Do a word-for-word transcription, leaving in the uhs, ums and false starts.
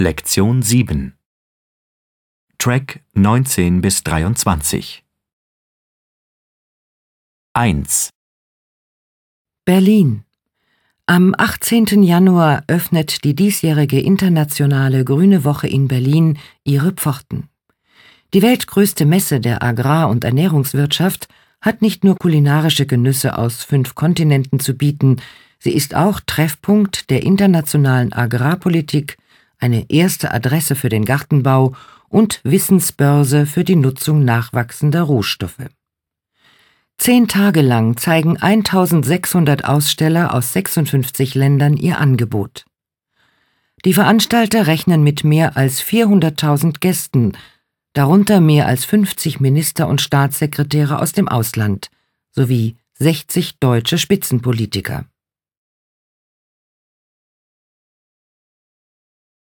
Lektion sieben. Track neunzehn bis dreiundzwanzig. eins. Berlin. Am achtzehnten Januar öffnet die diesjährige internationale Grüne Woche in Berlin ihre Pforten. Die weltgrößte Messe der Agrar- und Ernährungswirtschaft hat nicht nur kulinarische Genüsse aus fünf Kontinenten zu bieten, sie ist auch Treffpunkt der internationalen Agrarpolitik, eine erste Adresse für den Gartenbau und Wissensbörse für die Nutzung nachwachsender Rohstoffe. Zehn Tage lang zeigen eintausendsechshundert Aussteller aus sechsundfünfzig Ländern ihr Angebot. Die Veranstalter rechnen mit mehr als vierhunderttausend Gästen, darunter mehr als fünfzig Minister und Staatssekretäre aus dem Ausland, sowie sechzig deutsche Spitzenpolitiker.